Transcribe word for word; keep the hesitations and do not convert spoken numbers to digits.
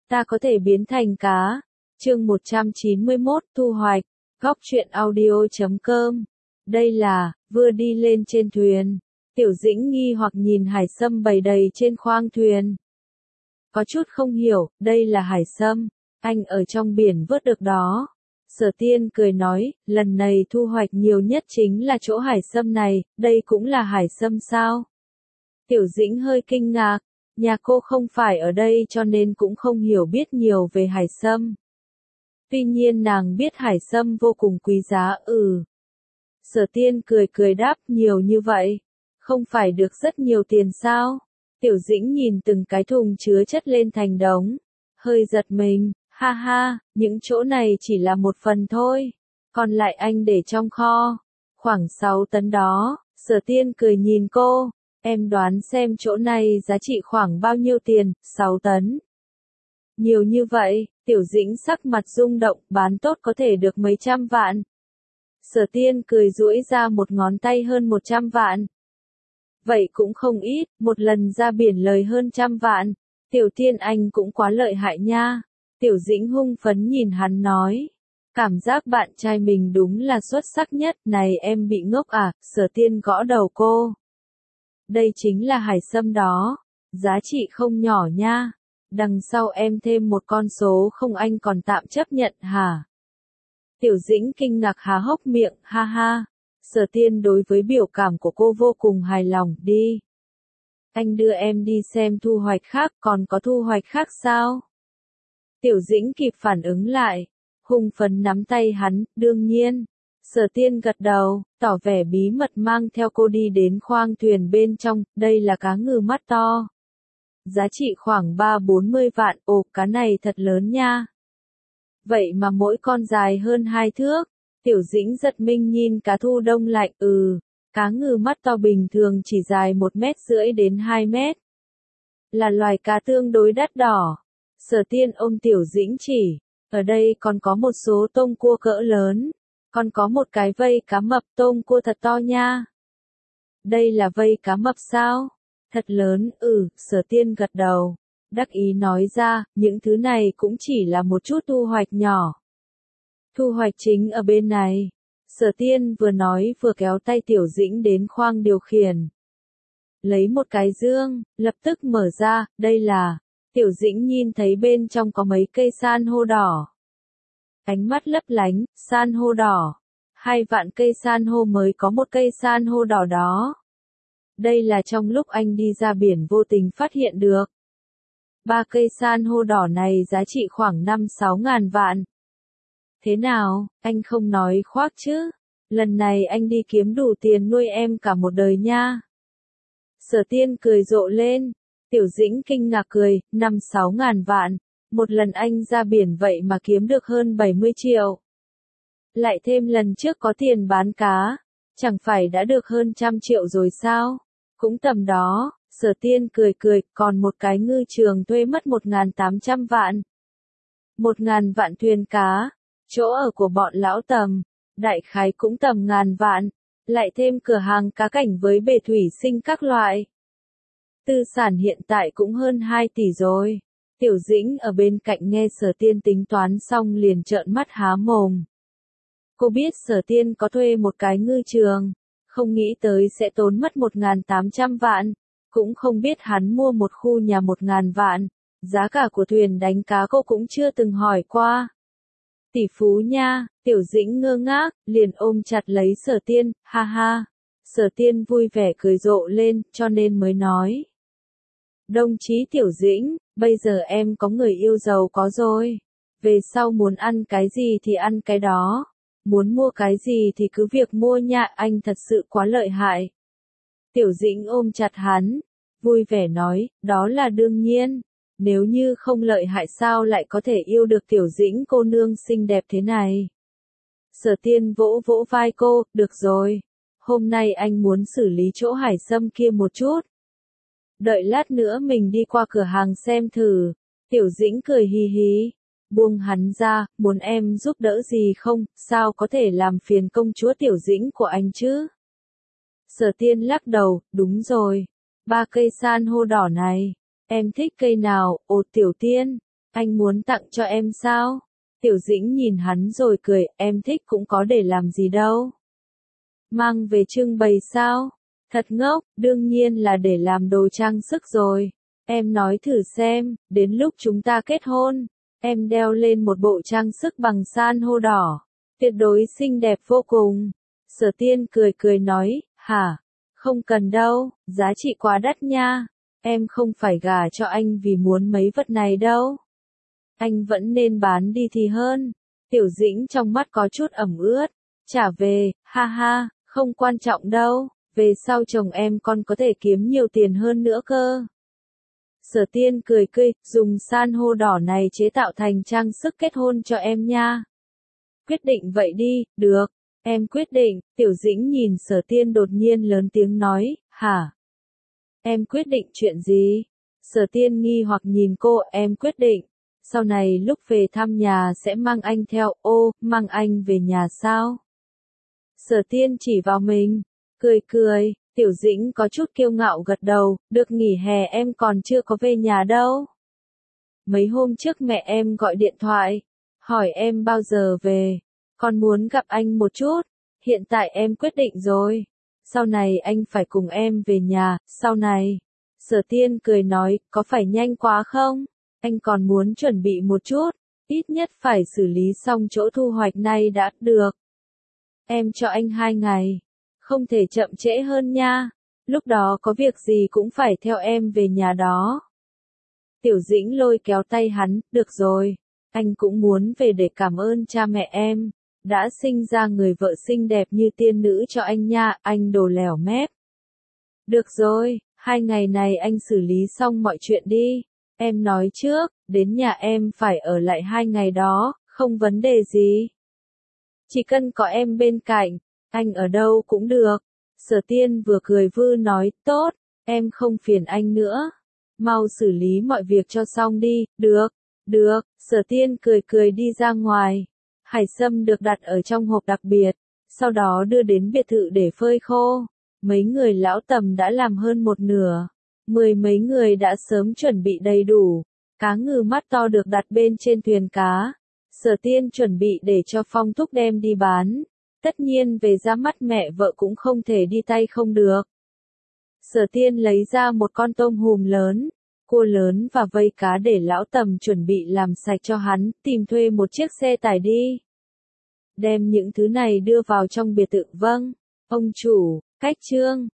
ta có thể biến thành cá. Chương một trăm chín mươi mốt, thu hoạch. Góc truyện audio chấm com. Đây là, vừa đi lên trên thuyền. Tiểu Dĩnh nghi hoặc nhìn hải sâm bày đầy trên khoang thuyền. Có chút không hiểu, đây là hải sâm, anh ở trong biển vớt được đó. Sở Tiên cười nói, lần này thu hoạch nhiều nhất chính là chỗ hải sâm này, đây cũng là hải sâm sao? Tiểu Dĩnh hơi kinh ngạc, nhà cô không phải ở đây cho nên cũng không hiểu biết nhiều về hải sâm. Tuy nhiên nàng biết hải sâm vô cùng quý giá, ừ. Sở Tiên cười cười đáp, nhiều như vậy, không phải được rất nhiều tiền sao? Tiểu Dĩnh nhìn từng cái thùng chứa chất lên thành đống, hơi giật mình, ha ha, những chỗ này chỉ là một phần thôi, còn lại anh để trong kho, khoảng sáu tấn đó. Sở Tiên cười nhìn cô, em đoán xem chỗ này giá trị khoảng bao nhiêu tiền, sáu tấn. Nhiều như vậy, Tiểu Dĩnh sắc mặt rung động, bán tốt có thể được mấy trăm vạn. Sở Tiên cười duỗi ra một ngón tay, hơn một trăm vạn. Vậy cũng không ít, một lần ra biển lời hơn trăm vạn. Tiểu Tiên anh cũng quá lợi hại nha. Tiểu Dĩnh hung phấn nhìn hắn nói. Cảm giác bạn trai mình đúng là xuất sắc nhất, này em bị ngốc à? Sở Tiên gõ đầu cô. Đây chính là hải sâm đó, giá trị không nhỏ nha. Đằng sau em thêm một con số không anh còn tạm chấp nhận hả? Tiểu Dĩnh kinh ngạc há hốc miệng, ha ha. Sở Tiên đối với biểu cảm của cô vô cùng hài lòng, đi. Anh đưa em đi xem thu hoạch khác, còn có thu hoạch khác sao? Tiểu Dĩnh kịp phản ứng lại, hùng phấn nắm tay hắn, đương nhiên. Sở Tiên gật đầu, tỏ vẻ bí mật mang theo cô đi đến khoang thuyền bên trong, đây là cá ngừ mắt to. Giá trị khoảng ba bốn mươi vạn, ồ, cá này thật lớn nha. Vậy mà mỗi con dài hơn hai thước. Tiểu Dĩnh giật mình nhìn cá thu đông lạnh, ừ, cá ngừ mắt to bình thường chỉ dài một mét rưỡi đến hai mét. Là loài cá tương đối đắt đỏ. Sở Tiên ôm Tiểu Dĩnh chỉ, ở đây còn có một số tôm cua cỡ lớn, còn có một cái vây cá mập, tôm cua thật to nha. Đây là vây cá mập sao? Thật lớn, ừ, Sở Tiên gật đầu, đắc ý nói ra, những thứ này cũng chỉ là một chút thu hoạch nhỏ. Thu hoạch chính ở bên này. Sở Tiên vừa nói vừa kéo tay Tiểu Dĩnh đến khoang điều khiển. Lấy một cái dương, lập tức mở ra, đây là. Tiểu Dĩnh nhìn thấy bên trong có mấy cây san hô đỏ. Ánh mắt lấp lánh, san hô đỏ. Hai vạn cây san hô mới có một cây san hô đỏ đó. Đây là trong lúc anh đi ra biển vô tình phát hiện được. Ba cây san hô đỏ này giá trị khoảng năm sáu ngàn vạn. Thế nào, anh không nói khoác chứ? Lần này anh đi kiếm đủ tiền nuôi em cả một đời nha. Sở Tiên cười rộ lên. Tiểu Dĩnh kinh ngạc cười, năm sáu ngàn vạn. Một lần anh ra biển vậy mà kiếm được hơn bảy mươi triệu. Lại thêm lần trước có tiền bán cá. Chẳng phải đã được hơn trăm triệu rồi sao? Cũng tầm đó. Sở Tiên cười cười, còn một cái ngư trường thuê mất một ngàn tám trăm vạn. Một ngàn vạn thuyền cá. Chỗ ở của bọn lão Tầm, đại khái cũng tầm ngàn vạn, lại thêm cửa hàng cá cảnh với bể thủy sinh các loại. Tư sản hiện tại cũng hơn hai tỷ rồi. Tiểu Dĩnh ở bên cạnh nghe Sở Tiên tính toán xong liền trợn mắt há mồm. Cô biết Sở Tiên có thuê một cái ngư trường, không nghĩ tới sẽ tốn mất một ngàn tám trăm vạn, cũng không biết hắn mua một khu nhà một ngàn vạn, giá cả của thuyền đánh cá cô cũng chưa từng hỏi qua. Tỷ phú nha, Tiểu Dĩnh ngơ ngác, liền ôm chặt lấy Sở Tiên, ha ha. Sở Tiên vui vẻ cười rộ lên, cho nên mới nói. Đồng chí Tiểu Dĩnh, bây giờ em có người yêu giàu có rồi. Về sau muốn ăn cái gì thì ăn cái đó. Muốn mua cái gì thì cứ việc mua nha, anh thật sự quá lợi hại. Tiểu Dĩnh ôm chặt hắn, vui vẻ nói, đó là đương nhiên. Nếu như không lợi hại sao lại có thể yêu được Tiểu Dĩnh cô nương xinh đẹp thế này. Sở Tiên vỗ vỗ vai cô, được rồi. Hôm nay anh muốn xử lý chỗ hải sâm kia một chút. Đợi lát nữa mình đi qua cửa hàng xem thử. Tiểu Dĩnh cười hì hì. Buông hắn ra, muốn em giúp đỡ gì không, sao có thể làm phiền công chúa Tiểu Dĩnh của anh chứ? Sở Tiên lắc đầu, đúng rồi. Ba cây san hô đỏ này. Em thích cây nào, ồ Tiểu Tiên, Anh muốn tặng cho em sao? Tiểu Dĩnh nhìn hắn rồi cười, em thích cũng có để làm gì đâu. Mang về trưng bày sao? Thật ngốc, đương nhiên là để làm đồ trang sức rồi. Em nói thử xem, đến lúc chúng ta kết hôn, em đeo lên một bộ trang sức bằng san hô đỏ. Tuyệt đối xinh đẹp vô cùng. Sở Tiên cười cười nói, hả? Không cần đâu, giá trị quá đắt nha. Em không phải gả cho anh vì muốn mấy vật này đâu. Anh vẫn nên bán đi thì hơn. Tiểu Dĩnh trong mắt có chút ẩm ướt. Trả về, ha ha, không quan trọng đâu. Về sau chồng em còn có thể kiếm nhiều tiền hơn nữa cơ. Sở Tiên cười cười, dùng san hô đỏ này chế tạo thành trang sức kết hôn cho em nha. Quyết định vậy đi, được. Em quyết định. Tiểu Dĩnh nhìn Sở Tiên đột nhiên lớn tiếng nói, hả? Em quyết định chuyện gì? Sở Tiên nghi hoặc nhìn cô, em quyết định. Sau này lúc về thăm nhà sẽ mang anh theo, ô, mang anh về nhà sao? Sở Tiên chỉ vào mình, cười cười, Tiểu Dĩnh có chút kiêu ngạo gật đầu, được nghỉ hè em còn chưa có về nhà đâu. Mấy hôm trước mẹ em gọi điện thoại, hỏi em bao giờ về, con muốn gặp anh một chút, hiện tại em quyết định rồi. Sau này anh phải cùng em về nhà, sau này. Sở Tiên cười nói, có phải nhanh quá không? Anh còn muốn chuẩn bị một chút, ít nhất phải xử lý xong chỗ thu hoạch này đã được. Em cho anh hai ngày, không thể chậm trễ hơn nha, lúc đó có việc gì cũng phải theo em về nhà đó. Tiểu Dĩnh lôi kéo tay hắn, được rồi, anh cũng muốn về để cảm ơn cha mẹ em, đã sinh ra người vợ xinh đẹp như tiên nữ cho anh nha, anh đồ lẻo mép. Được rồi, hai ngày này anh xử lý xong mọi chuyện đi. Em nói trước, đến nhà em phải ở lại hai ngày đó, không vấn đề gì. Chỉ cần có em bên cạnh, anh ở đâu cũng được. Sở Tiên vừa cười vư nói, tốt, em không phiền anh nữa. Mau xử lý mọi việc cho xong đi, được, được. Sở Tiên cười cười đi ra ngoài. Hải sâm được đặt ở trong hộp đặc biệt, sau đó đưa đến biệt thự để phơi khô. Mấy người lão tầm đã làm hơn một nửa. Mười mấy người đã sớm chuẩn bị đầy đủ. Cá ngừ mắt to được đặt bên trên thuyền cá. Sở Tiên chuẩn bị để cho Phong Thúc đem đi bán. Tất nhiên về ra mắt mẹ vợ cũng không thể đi tay không được. Sở Tiên lấy ra một con tôm hùm lớn, cua lớn và vây cá để lão tầm chuẩn bị làm sạch cho hắn, tìm thuê một chiếc xe tải đi. Đem những thứ này đưa vào trong biệt thự. Vâng, ông chủ, Cách Trương.